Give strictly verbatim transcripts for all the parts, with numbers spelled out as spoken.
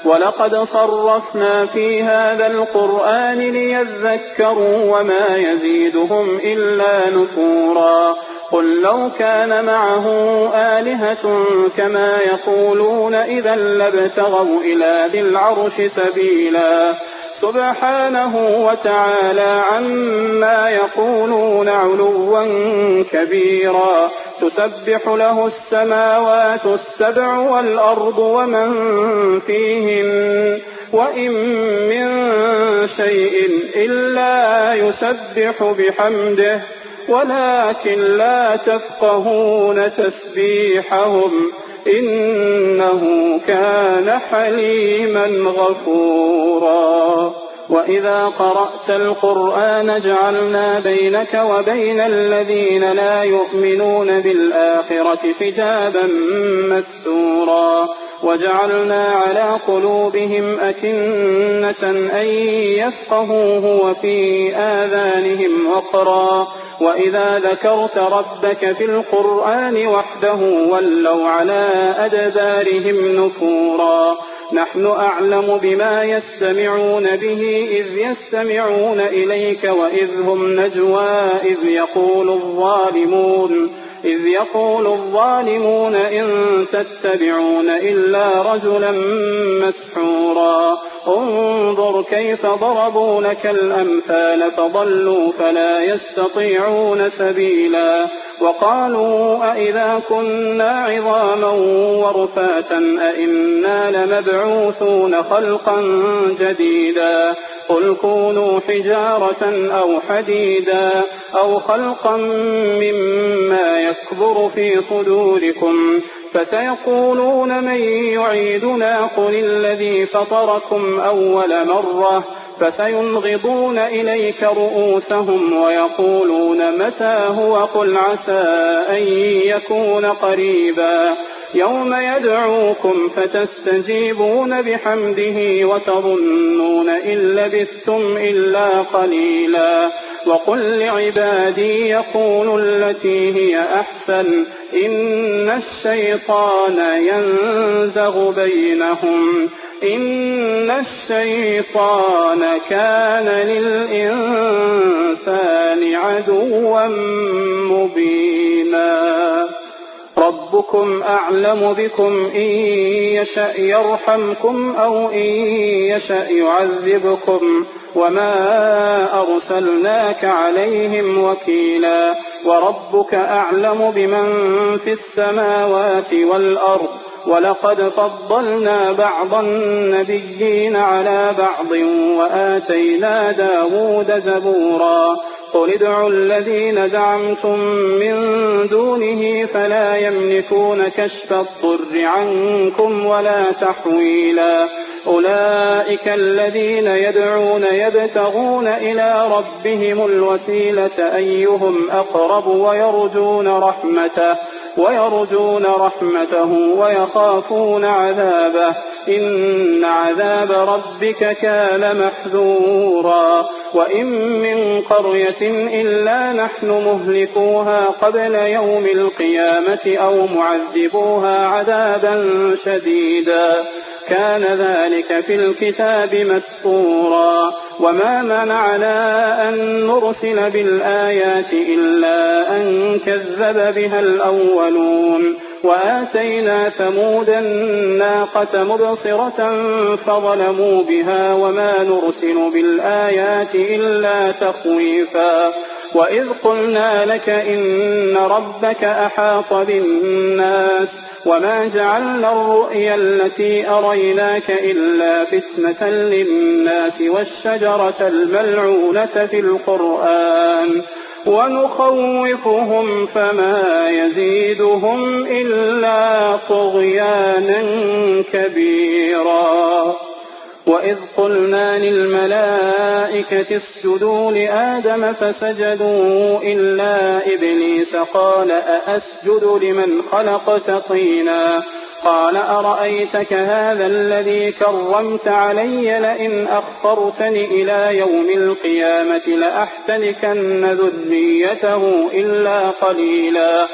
ولقد صرفنا في هذا القرآن ليذكروا وما يزيدهم إلا نفورا قل لو كان معه آلهة كما يقولون إذا لابتغوا إلى ذي العرش سبيلا سبحانه وتعالى عما يقولون علوا كبيرا تسبح له السماوات السبع والأرض ومن فيهن وإن من شيء إلا يسبح بحمده ولكن لا تفقهون تسبيحهم إنه كان حليما غفورا وإذا قرأت القرآن جعلنا بينك وبين الذين لا يؤمنون بالآخرة حجابا مستورا وجعلنا على قلوبهم أكنة أن يفقهوه وفي آذانهم وقرا وإذا ذكرت ربك في القرآن وحده ولوا على أدبارهم نفورا نحن أعلم بما يستمعون به إذ يستمعون إليك وإذ هم نجوى إذ يقول الظالمون إذ يقول الظالمون إن تتبعون إلا رجلا مسحورا انظر كيف ضربوا لك الأمثال فضلوا فلا يستطيعون سبيلا وقالوا أئذا كنا عظاما ورفاتا أئنا لمبعوثون خلقا جديدا قل كونوا حجارة أو حديدا أو خلقا مما يكبر في صدوركم فسيقولون من يعيدنا قل الذي فطركم أول مرة فسينغضون إليك رؤوسهم ويقولون متى هو قل عسى أن يكون قريبا يوم يدعوكم فتستجيبون بحمده وتظنون إن لبثتم إلا قليلا وقل لعبادي يقولوا التي هي أحسن إن الشيطان ينزغ بينهم إن الشيطان كان للإنسان عدوا مبينا ربكم أعلم بكم إن يشأ يرحمكم أو إن يشأ يعذبكم وما أرسلناك عليهم وكيلا وربك أعلم بمن في السماوات والأرض ولقد فضلنا بعض النبيين على بعض وآتينا داود زبورا قل ادعوا الذين زعمتم من دونه فلا يملكون كشف الضر عنكم ولا تحويلا أولئك الذين يدعون يبتغون إلى ربهم الوسيلة أيهم أقرب ويرجون رحمته ويرجون رحمته ويخافون عذابه إن عذاب ربك كان محذورا وإن من قرية إلا نحن مهلكوها قبل يوم القيامة أو معذبوها عذابا شديدا كان ذلك في الكتاب مسطورا وما منعنا أن نرسل بالآيات إلا أن كذب بها الأولون وآتينا ثمود الناقة مبصرة فظلموا بها وما نرسل بالآيات إلا تخويفا وإذ قلنا لك إن ربك أحاط بالناس وما جعلنا الرؤيا التي أريناك إلا فتنة للناس والشجرة الملعونة في القرآن ونخوفهم فما يزيدهم إلا طغيانا كبيرا وإذ قلنا للملائكة اسجدوا لآدم فسجدوا إلا إبليس قال أأسجد لمن خلقت طينا قال أرأيتك هذا الذي كرمت علي لئن أخرتني إلى يوم القيامة لأحتنكن ذريته إلا قليلا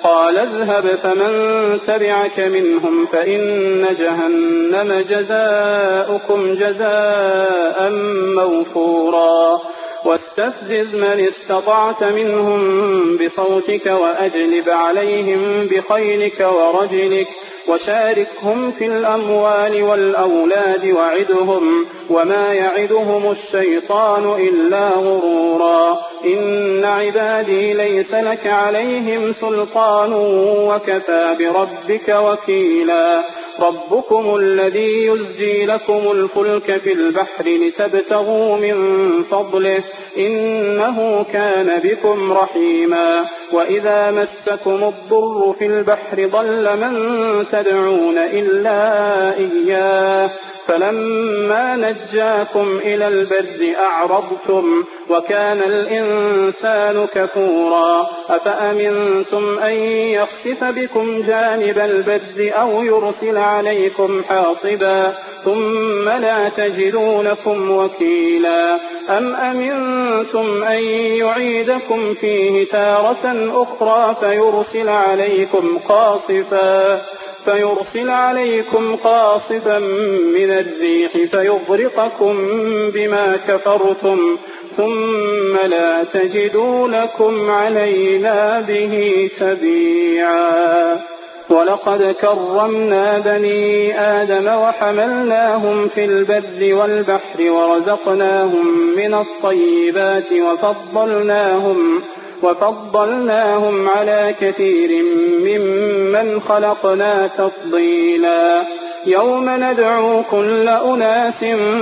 قال اذهب فمن تبعك منهم فإن جهنم جزاؤكم جزاء موفورا واستفزز من استطعت منهم بصوتك وأجلب عليهم بخيلك ورجلك وشاركهم في الأموال والأولاد وعدهم وما يعدهم الشيطان إلا غرورا إن عبادي ليس لك عليهم سلطان وكفى بربك وكيلا ربكم الذي يزجي لكم الفلك في البحر لتبتغوا من فضله إنه كان بكم رحيما وإذا مسكم الضر في البحر ضل من تدعون إلا إياه فلما نجاكم إلى البر أعرضتم وكان الإنسان كفورا أفأمنتم أن يخسف بكم جانب البر أو يرسل عليكم حاصبا ثم لا تجدوا لكم وكيلا أم أمنتم أن يعيدكم فيه تارة أخرى فيرسل عليكم قاصفا فيرسل عليكم قاصفا من الريح فيغرقكم بما كفرتم ثم لا تجدوا لكم علينا به تبيعا ولقد كرمنا بني آدم وحملناهم في البر والبحر ورزقناهم من الطيبات وفضلناهم وفضلناهم على كثير ممن خلقنا تفضيلا يوم ندعو كل أناس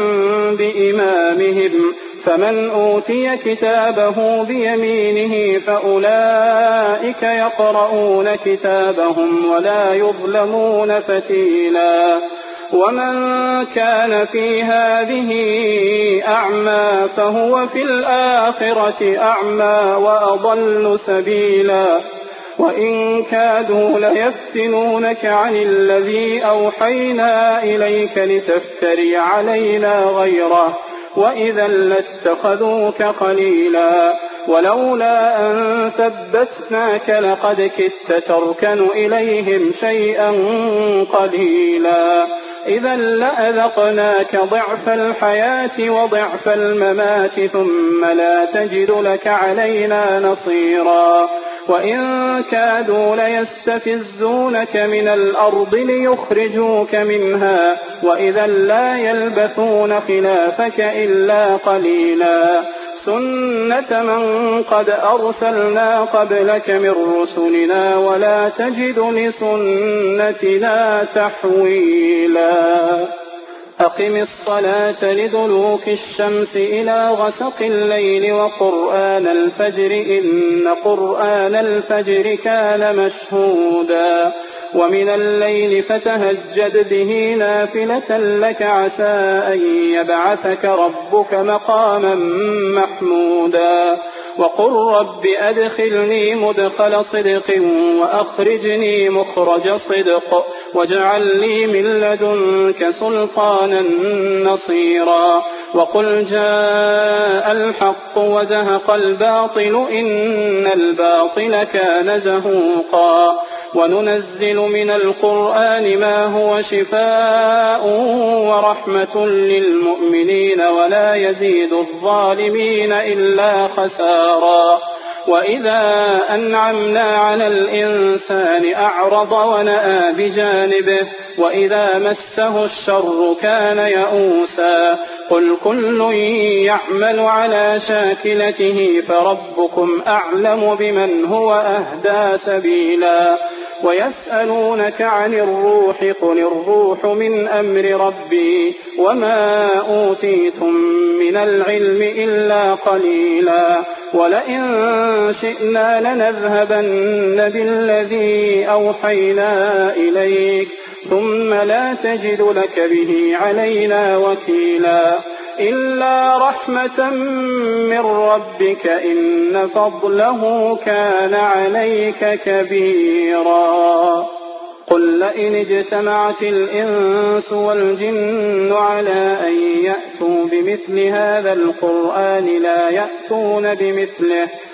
بإمامهم فمن أوتي كتابه بيمينه فأولئك يقرؤون كتابهم ولا يظلمون فتيلا ومن كان في هذه أعمى فهو في الآخرة أعمى وأضل سبيلا وإن كادوا ليفتنونك عن الذي أوحينا إليك لتفتري علينا غيره وإذا لاتخذوك خليلا ولولا أن ثبتناك لقد كدت تركن إليهم شيئا قليلا إذا لأذقناك ضعف الحياة وضعف الممات ثم لا تجد لك علينا نصيرا وإن كادوا ليستفزونك من الأرض ليخرجوك منها وإذا لا يلبثون خلافك إلا قليلا سنة من قد أرسلنا قبلك من رسلنا ولا تجد لسنتنا تحويلا أقم الصلاة لدلوك الشمس إلى غسق الليل وقرآن الفجر إن قرآن الفجر كان مشهودا ومن الليل فتهجد به نافلة لك عسى أن يبعثك ربك مقاما محمودا وقل رب أدخلني مدخل صدق وأخرجني مخرج صدق واجعل لي من لدنك سلطانا نصيرا وقل جاء الحق وزهق الباطل إن الباطل كان زهوقا وننزل من القرآن ما هو شفاء ورحمة للمؤمنين ولا يزيد الظالمين إلا خسارا وإذا أنعمنا على الإنسان أعرض ونأى بجانبه وإذا مسه الشر كان يئوسا قل كل يعمل على شاكلته فربكم أعلم بمن هو أهدى سبيلا ويسألونك عن الروح قل الروح من أمر ربي وما أوتيتم من العلم إلا قليلا ولئن شئنا لنذهبن بالذي أوحينا إليك ثم لا تجد لك به علينا وكيلا إلا رحمة من ربك إن فضله كان عليك كبيرا قل لئن اجتمعت الإنس والجن على أن يأتوا بمثل هذا القرآن لا يأتون بمثله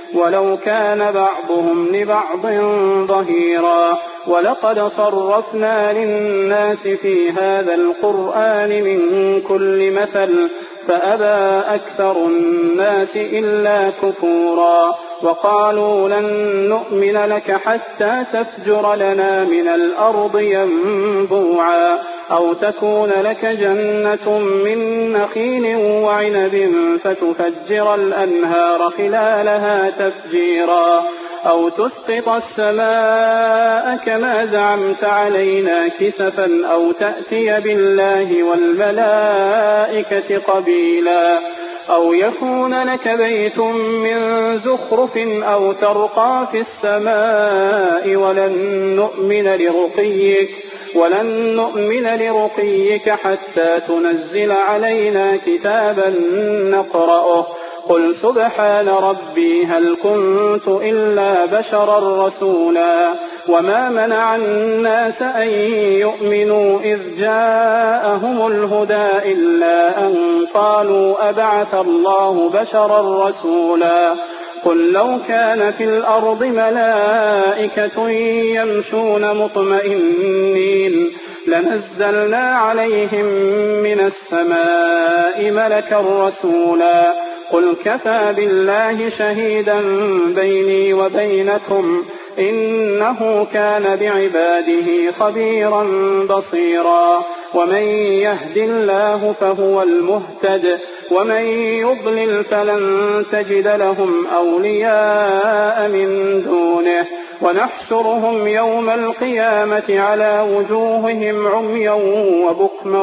ولو كان بعضهم لبعض ظهيرا ولقد صرفنا للناس في هذا القرآن من كل مثل فأبى أكثر الناس إلا كفورا وقالوا لن نؤمن لك حتى تفجر لنا من الأرض ينبوعا أو تكون لك جنة من نخيل وعنب فتفجر الأنهار خلالها تفجيرا أو تسقط السماء كما زعمت علينا كسفا أو تأتي بالله والملائكة قبيلا أو يكون لك بيت من زخرف أو ترقى في السماء ولن نؤمن لرقيك ولن نؤمن لرقيك حتى تنزل علينا كتابا نقرأه قل سبحان ربي هل كنت إلا بشرا رسولا وما منع الناس أن يؤمنوا إذ جاءهم الهدى إلا أن قالوا أبعث الله بشرا رسولا قل لو كان في الأرض ملائكة يمشون مطمئنين لنزلنا عليهم من السماء ملكا رسولا قل كفى بالله شهيدا بيني وبينكم إنه كان بعباده خبيرا بصيرا ومن يهد الله فهو المهتد ومن يضلل فلن تجد لهم أولياء من دونه ونحشرهم يوم القيامة على وجوههم عميا وبكما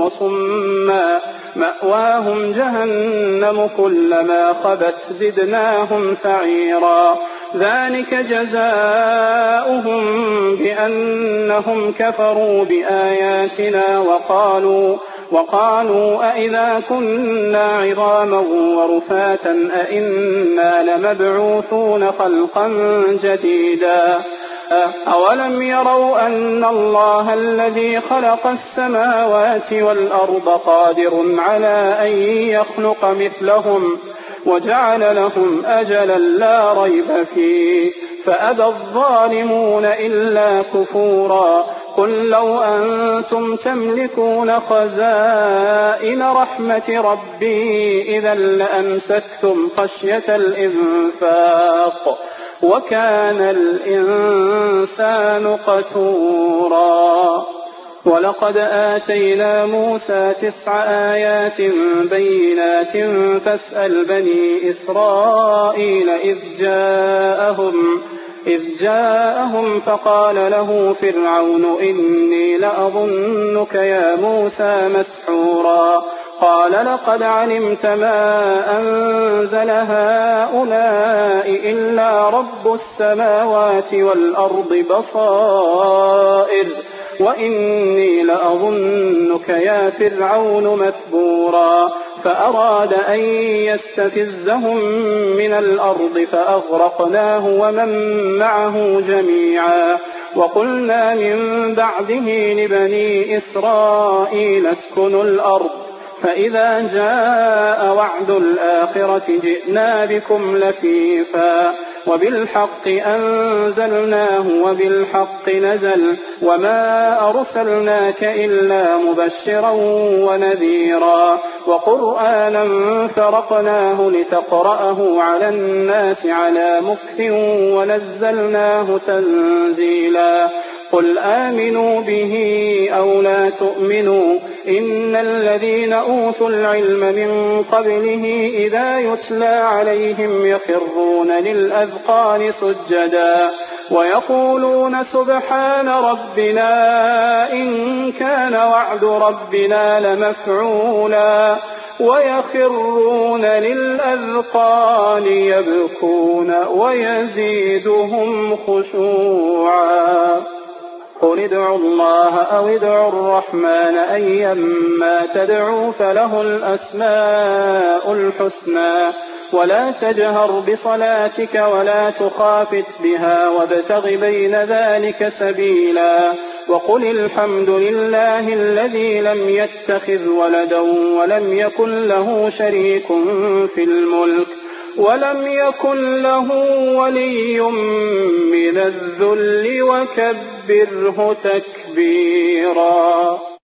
وصما مأواهم جهنم كلما خبت زدناهم سعيرا ذلك جزاؤهم بأنهم كفروا بآياتنا وقالوا وقالوا أئذا كنا عظاما ورفاتا أئنا لمبعوثون خلقا جديدا أولم يروا أن الله الذي خلق السماوات والأرض قادر على أن يخلق مثلهم وجعل لهم أجلا لا ريب فيه فأبى الظالمون إلا كفورا قل لو أنتم تملكون خزائن رحمة ربي إذا لأمسكتم خشية الإنفاق وكان الإنسان قتورا ولقد آتينا موسى تسع آيات بينات فاسأل بني إسرائيل إذ جاءهم إذ جاءهم فقال له فرعون إني لأظنك يا موسى مسحورا قال لقد علمت ما أنزل هؤلاء إلا رب السماوات والأرض بصائر وإني لأظنك يا فرعون مثبورا فأراد أن يستفزهم من الأرض فأغرقناه ومن معه جميعا وقلنا من بعده لبني إسرائيل اسكنوا الأرض فإذا جاء وعد الآخرة جئنا بكم لفيفا وبالحق أنزلناه وبالحق نزل وما أرسلناك إلا مبشرا ونذيرا وقرآنا فرقناه لتقرأه على الناس على مكث ونزلناه تنزيلا قل آمنوا به أو لا تؤمنوا إن الذين أوتوا العلم من قبله إذا يتلى عليهم يخرون للأذقان سجدا ويقولون سبحان ربنا إن كان وعد ربنا لمفعولا ويخرون للأذقان يبكون ويزيدهم خشوعا قل ادعوا الله أو ادعوا الرحمن أيما تدعوا فله الأسماء الحسنى ولا تجهر بصلاتك ولا تخافت بها وابتغ بين ذلك سبيلا وقل الحمد لله الذي لم يتخذ ولدا ولم يكن له شريك في الملك ولم يكن له ولي من الذل وكبره تكبيرا.